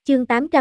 Chương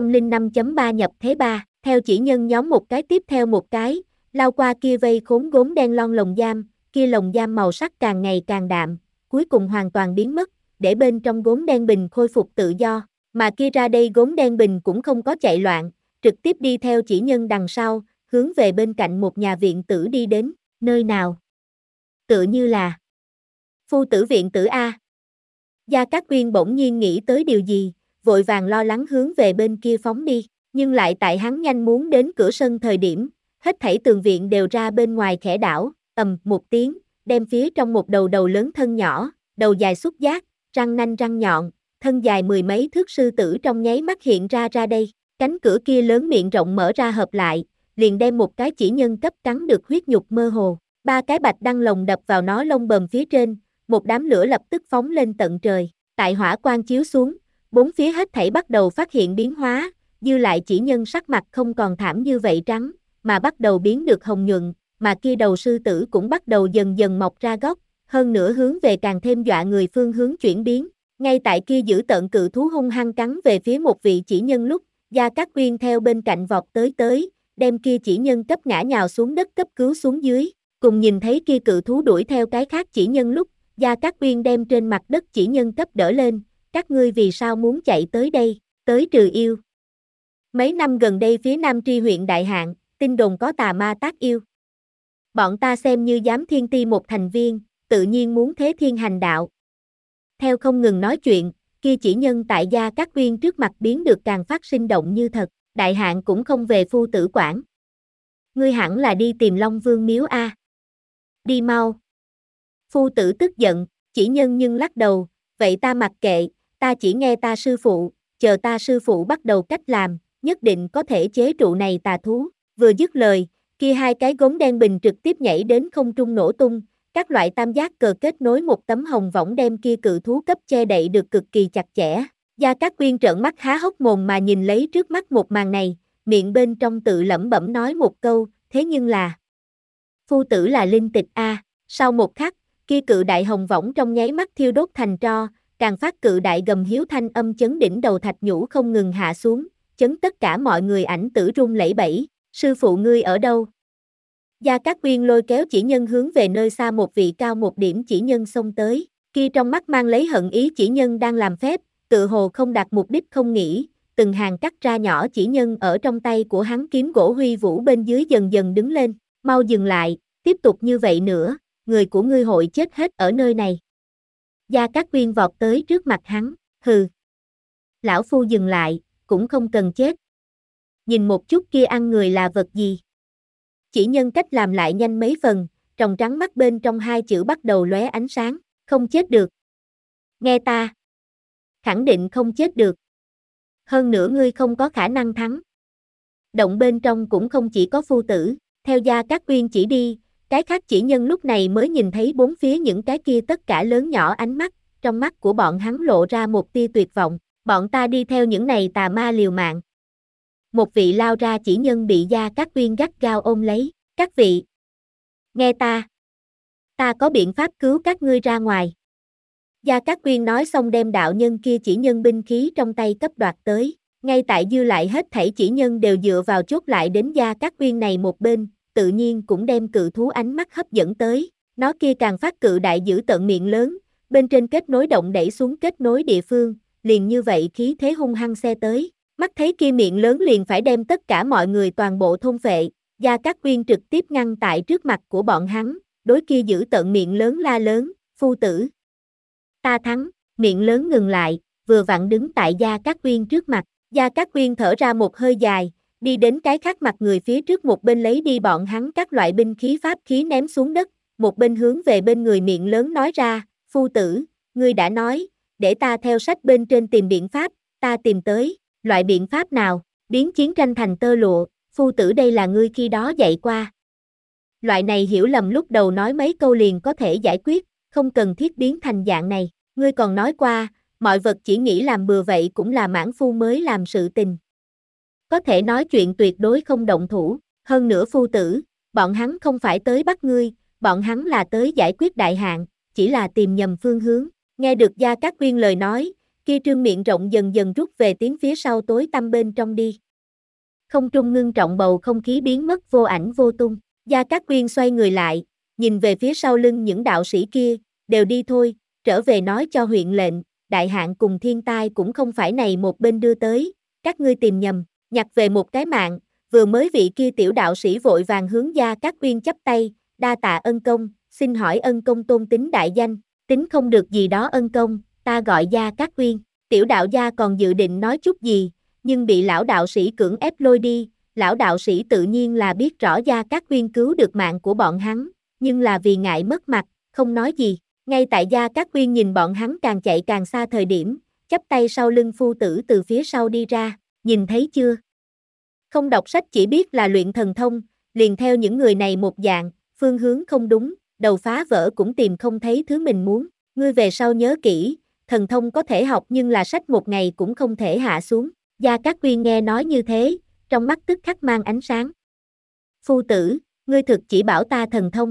805.3 nhập thế 3, theo chỉ nhân nhóm một cái tiếp theo một cái, lao qua kia vây khốn gốm đen lon lồng giam, kia lồng giam màu sắc càng ngày càng đạm, cuối cùng hoàn toàn biến mất, để bên trong gốm đen bình khôi phục tự do, mà kia ra đây gốm đen bình cũng không có chạy loạn, trực tiếp đi theo chỉ nhân đằng sau, hướng về bên cạnh một nhà viện tử đi đến, nơi nào? Tựa như là Phu tử viện tử A. Gia Cát Quyên bỗng nhiên nghĩ tới điều gì, vội vàng lo lắng hướng về bên kia phóng đi, nhưng lại tại hắn nhanh muốn đến cửa sân thời điểm, hết thảy tường viện đều ra bên ngoài khẽ đảo, ầm một tiếng, đem phía trong một đầu đầu lớn thân nhỏ, đầu dài xúc giác, răng nanh răng nhọn, thân dài mười mấy thước sư tử trong nháy mắt hiện ra đây, cánh cửa kia lớn miệng rộng mở ra hợp lại, liền đem một cái chỉ nhân cấp cắn được huyết nhục mơ hồ, ba cái bạch đăng lồng đập vào nó lông bờm phía trên, một đám lửa lập tức phóng lên tận trời, tại hỏa quang chiếu xuống, bốn phía hết thảy bắt đầu phát hiện biến hóa, dư lại chỉ nhân sắc mặt không còn thảm như vậy trắng, mà bắt đầu biến được hồng nhuận, mà kia đầu sư tử cũng bắt đầu dần dần mọc ra gốc, hơn nữa hướng về càng thêm dọa người phương hướng chuyển biến. Ngay tại kia giữ tợn cự thú hung hăng cắn về phía một vị chỉ nhân lúc, Gia Cát Quyên theo bên cạnh vọt tới, đem kia chỉ nhân cấp ngã nhào xuống đất cấp cứu xuống dưới, cùng nhìn thấy kia cự thú đuổi theo cái khác chỉ nhân lúc, Gia Cát Quyên đem trên mặt đất chỉ nhân cấp đỡ lên, các ngươi vì sao muốn chạy tới đây, tới trừ yêu. Mấy năm gần đây phía Nam Tri huyện Đại Hạn, tin đồn có tà ma tác yêu. Bọn ta xem như giám thiên ti một thành viên, tự nhiên muốn thế thiên hành đạo. Theo không ngừng nói chuyện, kia chỉ nhân tại Gia Cát Quyên trước mặt biến được càng phát sinh động như thật, Đại Hạn cũng không về phu tử quản. Ngươi hẳn là đi tìm Long Vương miếu A. Đi mau. Phu tử tức giận, chỉ nhân nhưng lắc đầu, vậy ta mặc kệ, ta chỉ nghe ta sư phụ, chờ ta sư phụ bắt đầu cách làm, nhất định có thể chế trụ này tà thú. Vừa dứt lời, kia hai cái gốm đen bình trực tiếp nhảy đến không trung nổ tung, các loại tam giác cờ kết nối một tấm hồng võng đem kia cự thú cấp che đậy được cực kỳ chặt chẽ. Gia Cát Quyên trợn mắt há hốc mồm mà nhìn lấy trước mắt một màn này, miệng bên trong tự lẩm bẩm nói một câu, thế nhưng là phu tử là linh tịch A. Sau một khắc, kia cự đại hồng võng trong nháy mắt thiêu đốt thành tro, càng phát cự đại gầm hiếu thanh âm chấn đỉnh đầu thạch nhũ không ngừng hạ xuống, chấn tất cả mọi người ảnh tử run lẩy bẩy, sư phụ ngươi ở đâu? Gia Cát Quyên lôi kéo chỉ nhân hướng về nơi xa một vị cao một điểm chỉ nhân xông tới, kia trong mắt mang lấy hận ý chỉ nhân đang làm phép, tự hồ không đạt mục đích không nghĩ, từng hàng cắt ra nhỏ chỉ nhân ở trong tay của hắn kiếm gỗ huy vũ bên dưới dần dần đứng lên, mau dừng lại, tiếp tục như vậy nữa, người của ngươi hội chết hết ở nơi này. Gia Cát Quyên vọt tới trước mặt hắn, hừ. Lão phu dừng lại, cũng không cần chết. Nhìn một chút kia ăn người là vật gì. Chỉ nhân cách làm lại nhanh mấy phần, tròng trắng mắt bên trong hai chữ bắt đầu lóe ánh sáng, không chết được. Nghe ta. Khẳng định không chết được. Hơn nữa ngươi không có khả năng thắng. Động bên trong cũng không chỉ có phu tử, theo Gia Cát Quyên chỉ đi, cái khác chỉ nhân lúc này mới nhìn thấy bốn phía những cái kia tất cả lớn nhỏ ánh mắt, trong mắt của bọn hắn lộ ra một tia tuyệt vọng, bọn ta đi theo những này tà ma liều mạng. Một vị lao ra chỉ nhân bị Gia Cát Quyên gắt gao ôm lấy, các vị. Nghe ta có biện pháp cứu các ngươi ra ngoài. Gia Cát Quyên nói xong đem đạo nhân kia chỉ nhân binh khí trong tay cấp đoạt tới, ngay tại dư lại hết thảy chỉ nhân đều dựa vào chốt lại đến Gia Cát Quyên này một bên, tự nhiên cũng đem cự thú ánh mắt hấp dẫn tới, nó kia càng phát cự đại giữ tận miệng lớn, bên trên kết nối động đẩy xuống kết nối địa phương, liền như vậy khí thế hung hăng xe tới, mắt thấy kia miệng lớn liền phải đem tất cả mọi người toàn bộ thôn phệ, Gia Cát Quyên trực tiếp ngăn tại trước mặt của bọn hắn, đối kia giữ tận miệng lớn la lớn, phu tử. Ta thắng, miệng lớn ngừng lại, vừa vặn đứng tại Gia Cát Quyên trước mặt, Gia Cát Quyên thở ra một hơi dài, đi đến cái khác mặt người phía trước một bên lấy đi bọn hắn các loại binh khí pháp khí ném xuống đất, một bên hướng về bên người miệng lớn nói ra, phu tử, ngươi đã nói, để ta theo sách bên trên tìm biện pháp, ta tìm tới, loại biện pháp nào, biến chiến tranh thành tơ lụa, phu tử đây là ngươi khi đó dạy qua. Loại này hiểu lầm lúc đầu nói mấy câu liền có thể giải quyết, không cần thiết biến thành dạng này, ngươi còn nói qua, mọi vật chỉ nghĩ làm bừa vậy cũng là mãn phu mới làm sự tình. Có thể nói chuyện tuyệt đối không động thủ, hơn nữa phu tử, bọn hắn không phải tới bắt ngươi, bọn hắn là tới giải quyết đại hạn, chỉ là tìm nhầm phương hướng. Nghe được Gia Cát Quyên lời nói, Kia trương miệng rộng dần dần rút về tiếng phía sau tối tăm bên trong đi. Không trung ngưng trọng bầu không khí biến mất vô ảnh vô tung. Gia Cát Quyên xoay người lại, nhìn về phía sau lưng những đạo sĩ kia, đều đi thôi, trở về nói cho huyện lệnh, đại hạn cùng thiên tai cũng không phải này một bên đưa tới, các ngươi tìm nhầm, nhặt về một cái mạng, vừa mới vị kia tiểu đạo sĩ vội vàng hướng Gia Cát Quyên chắp tay, đa tạ ân công, xin hỏi ân công tôn tính đại danh, tính không được gì đó ân công, ta gọi Gia Cát Quyên, tiểu đạo gia còn dự định nói chút gì, nhưng bị lão đạo sĩ cưỡng ép lôi đi, lão đạo sĩ tự nhiên là biết rõ Gia Cát Quyên cứu được mạng của bọn hắn, nhưng là vì ngại mất mặt, không nói gì. Ngay tại Gia Cát Quyên nhìn bọn hắn càng chạy càng xa thời điểm, chắp tay sau lưng phu tử từ phía sau đi ra, nhìn thấy chưa? Không đọc sách chỉ biết là luyện thần thông, liền theo những người này một dạng, phương hướng không đúng, đầu phá vỡ cũng tìm không thấy thứ mình muốn, ngươi về sau nhớ kỹ, thần thông có thể học nhưng là sách một ngày cũng không thể hạ xuống. Gia Cát Quyên nghe nói như thế, trong mắt tức khắc mang ánh sáng. Phu tử, ngươi thực chỉ bảo ta thần thông,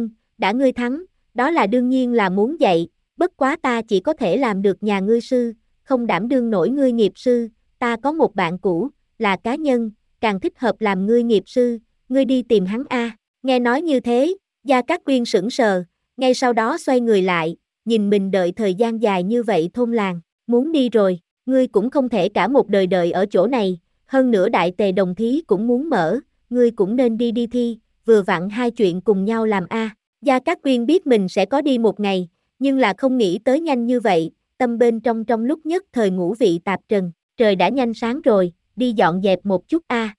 đã ngươi thắng, đó là đương nhiên là muốn dạy, bất quá ta chỉ có thể làm được nhà ngươi sư, không đảm đương nổi ngươi nghiệp sư, ta có một bạn cũ, là cá nhân, càng thích hợp làm ngươi nghiệp sư, ngươi đi tìm hắn a. Nghe nói như thế, Gia Cát Quyên sững sờ, ngay sau đó xoay người lại, nhìn mình đợi thời gian dài như vậy thôn làng, muốn đi rồi, ngươi cũng không thể cả một đời đợi ở chỗ này, hơn nữa đại tề đồng thí cũng muốn mở, ngươi cũng nên đi thi, vừa vặn hai chuyện cùng nhau làm a. Gia Cát Quyên biết mình sẽ có đi một ngày, nhưng là không nghĩ tới nhanh như vậy, tâm bên trong lúc nhất thời ngũ vị tạp trần, trời đã nhanh sáng rồi, đi dọn dẹp một chút a.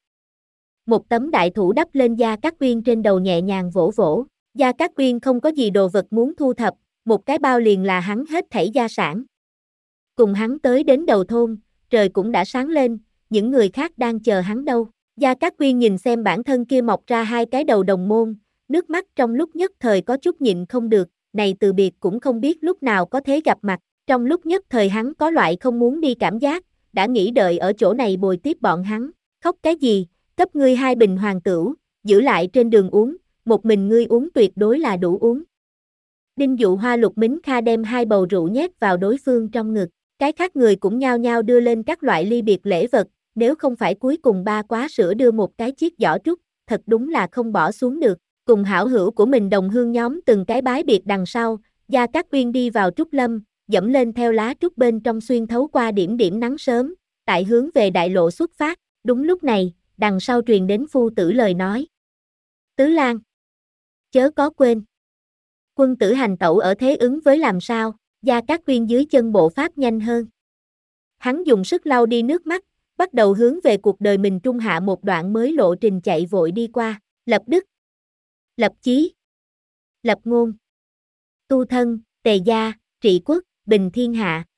Một tấm đại thủ đắp lên Gia Cát Quyên trên đầu nhẹ nhàng vỗ vỗ, Gia Cát Quyên không có gì đồ vật muốn thu thập, một cái bao liền là hắn hết thảy gia sản. Cùng hắn tới đến đầu thôn, trời cũng đã sáng lên, những người khác đang chờ hắn đâu. Gia Cát Quyên nhìn xem bản thân kia mọc ra hai cái đầu đồng môn, nước mắt trong lúc nhất thời có chút nhịn không được, này từ biệt cũng không biết lúc nào có thể gặp mặt, trong lúc nhất thời hắn có loại không muốn đi cảm giác, đã nghĩ đợi ở chỗ này bồi tiếp bọn hắn, khóc cái gì, cấp ngươi 2 bình hoàng tửu, giữ lại trên đường uống, một mình ngươi uống tuyệt đối là đủ uống. Đinh Dụ Hoa Lục Mính Kha đem 2 bầu rượu nhét vào đối phương trong ngực, cái khác người cũng nhao nhao đưa lên các loại ly biệt lễ vật, nếu không phải cuối cùng ba quá sữa đưa một cái chiếc giỏ trúc, thật đúng là không bỏ xuống được. Cùng hảo hữu của mình đồng hương nhóm từng cái bái biệt đằng sau, Gia Cát Quyên đi vào trúc lâm, dẫm lên theo lá trúc bên trong xuyên thấu qua điểm điểm nắng sớm, tại hướng về đại lộ xuất phát, đúng lúc này, đằng sau truyền đến phu tử lời nói. Tứ Lan, chớ có quên. Quân tử hành tẩu ở thế ứng với làm sao, Gia Cát Quyên dưới chân bộ pháp nhanh hơn. Hắn dùng sức lau đi nước mắt, bắt đầu hướng về cuộc đời mình trung hạ một đoạn mới lộ trình chạy vội đi qua, lập đức, lập chí, lập ngôn, tu thân, tề gia, trị quốc, bình thiên hạ,